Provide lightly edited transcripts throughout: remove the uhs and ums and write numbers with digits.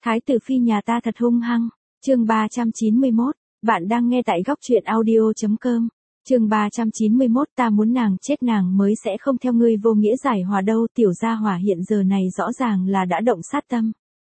Thái tử phi nhà ta thật hung hăng. Chương 391, bạn đang nghe tại góc truyện audio.com. Chương 391, ta muốn nàng chết nàng mới sẽ không theo ngươi vô nghĩa giải hòa đâu. Tiểu gia hỏa hiện giờ này rõ ràng là đã động sát tâm.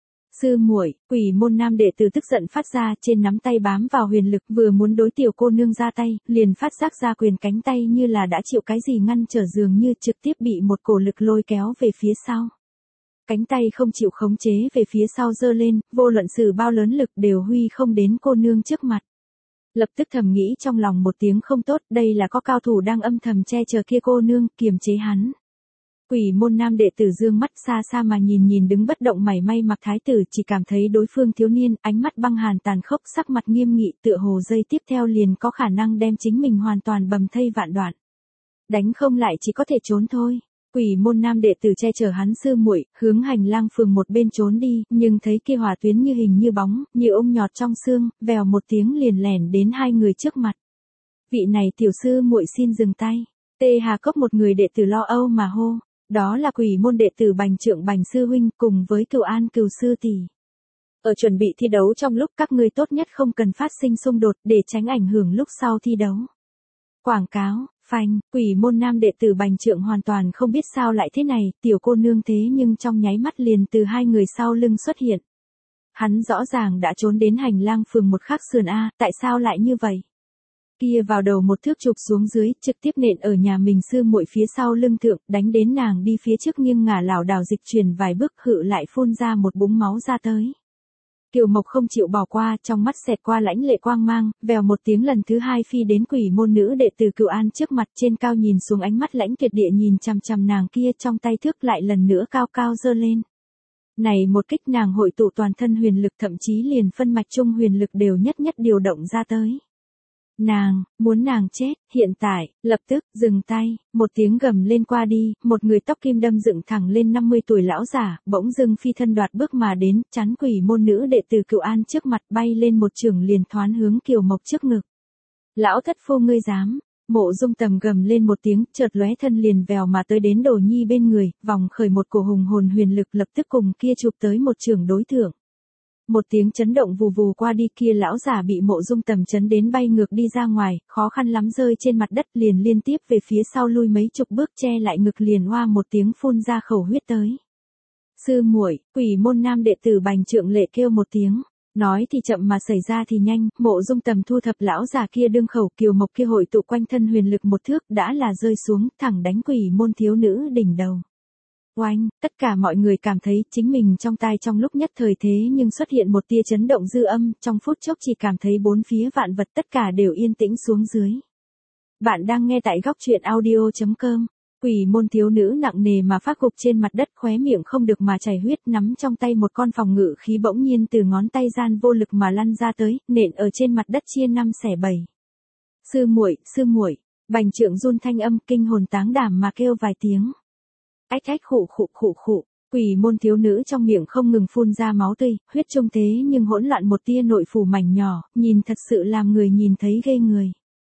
Sư muội, Quỷ môn nam đệ tử tức giận phát ra, trên nắm tay bám vào huyền lực, vừa muốn đối tiểu cô nương ra tay, liền phát giác ra quyền cánh tay như là đã chịu cái gì ngăn trở, dường như trực tiếp bị một cổ lực lôi kéo về phía sau. Cánh tay không chịu khống chế về phía sau giơ lên, vô luận sử bao lớn lực đều huy không đến cô nương trước mặt. Lập tức thầm nghĩ trong lòng một tiếng không tốt, đây là có cao thủ đang âm thầm che chở kia cô nương, kiềm chế hắn. Quỷ môn nam đệ tử dương mắt xa xa mà nhìn đứng bất động mảy may mặc thái tử, chỉ cảm thấy đối phương thiếu niên, ánh mắt băng hàn tàn khốc, sắc mặt nghiêm nghị, tựa hồ giây tiếp theo liền có khả năng đem chính mình hoàn toàn bầm thây vạn đoạn. Đánh không lại chỉ có thể trốn thôi. Quỷ môn nam đệ tử che chở hắn sư muội, hướng hành lang phường một bên trốn đi, nhưng thấy kia hỏa tuyến như hình như bóng, như ong nhọt trong xương, vèo một tiếng liền lẻn đến hai người trước mặt. Vị này tiểu sư muội xin dừng tay. Tê Hà Cốc một người đệ tử lo âu mà hô. Đó là quỷ môn đệ tử Bành Trượng Bành sư huynh cùng với Cửu An Cửu sư tỷ. Ở chuẩn bị thi đấu trong lúc các ngươi tốt nhất không cần phát sinh xung đột để tránh ảnh hưởng lúc sau thi đấu. Quảng cáo, phanh, quỷ môn nam đệ tử Bành Trượng hoàn toàn không biết sao lại thế này, tiểu cô nương thế nhưng trong nháy mắt liền từ hai người sau lưng xuất hiện. Hắn rõ ràng đã trốn đến hành lang phường một khắc sườn A, tại sao lại như vậy? Kia vào đầu một thước chụp xuống dưới, trực tiếp nện ở nhà mình sư muội phía sau lưng thượng, đánh đến nàng đi phía trước nghiêng ngả lảo đảo dịch chuyển vài bước, hự lại phun ra một búng máu ra tới. Kiều Mộc không chịu bỏ qua, trong mắt xẹt qua lãnh lệ quang mang, vèo một tiếng lần thứ hai phi đến quỷ môn nữ đệ tử Cửu An trước mặt, trên cao nhìn xuống, ánh mắt lãnh tuyệt địa nhìn chằm chằm nàng kia, trong tay thước lại lần nữa cao cao giơ lên. Này một kích nàng hội tụ toàn thân huyền lực, thậm chí liền phân mạch trung huyền lực đều nhất điều động ra tới. Nàng, muốn nàng chết, hiện tại, lập tức, dừng tay, một tiếng gầm lên qua đi, một người tóc kim đâm dựng thẳng lên 50 tuổi lão giả, bỗng dưng phi thân đoạt bước mà đến, chắn quỷ môn nữ đệ tử Cửu An trước mặt, bay lên một chưởng liền thoán hướng Kiều Mộc trước ngực. Lão thất phu ngươi dám, Mộ Dung Tầm gầm lên một tiếng, chợt lóe thân liền vèo mà tới đến Đồ Nhi bên người, vòng khởi một cổ hùng hồn huyền lực, lập tức cùng kia chụp tới một chưởng đối thượng. Một tiếng chấn động vù vù qua đi, kia lão giả bị Mộ Dung Tầm chấn đến bay ngược đi ra ngoài, khó khăn lắm rơi trên mặt đất, liền liên tiếp về phía sau lui mấy chục bước, che lại ngực liền hoa một tiếng phun ra khẩu huyết tới. Sư muội, quỷ môn nam đệ tử Bành Trượng lệ kêu một tiếng. Nói thì chậm mà xảy ra thì nhanh, Mộ Dung Tầm thu thập lão già kia đương khẩu, Kiều Mộc kia hội tụ quanh thân huyền lực một thước đã là rơi xuống, thẳng đánh quỷ môn thiếu nữ đỉnh đầu. Oanh, tất cả mọi người cảm thấy chính mình trong tai trong lúc nhất thời thế nhưng xuất hiện một tia chấn động dư âm, trong phút chốc chỉ cảm thấy bốn phía vạn vật tất cả đều yên tĩnh xuống dưới. Bạn đang nghe tại góc truyện audio.com. Quỷ môn thiếu nữ nặng nề mà phát gục trên mặt đất, khóe miệng không được mà chảy huyết, nắm trong tay một con phòng ngự khí bỗng nhiên từ ngón tay gian vô lực mà lăn ra tới, nện ở trên mặt đất chia năm xẻ bảy. Sư muội, Bành Trượng run thanh âm kinh hồn táng đảm mà kêu vài tiếng. Ách ách khụ, quỷ môn thiếu nữ trong miệng không ngừng phun ra máu tươi, huyết trung thế nhưng hỗn loạn một tia nội phủ mảnh nhỏ, nhìn thật sự làm người nhìn thấy ghê người.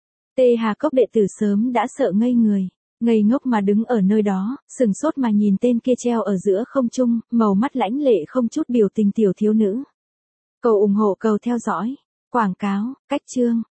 Tê Hà Cốc đệ tử sớm đã sợ ngây người, ngây ngốc mà đứng ở nơi đó, sừng sốt mà nhìn tên kia treo ở giữa không trung, màu mắt lãnh lệ không chút biểu tình tiểu thiếu nữ. Cầu ủng hộ, cầu theo dõi, quảng cáo, cách chương.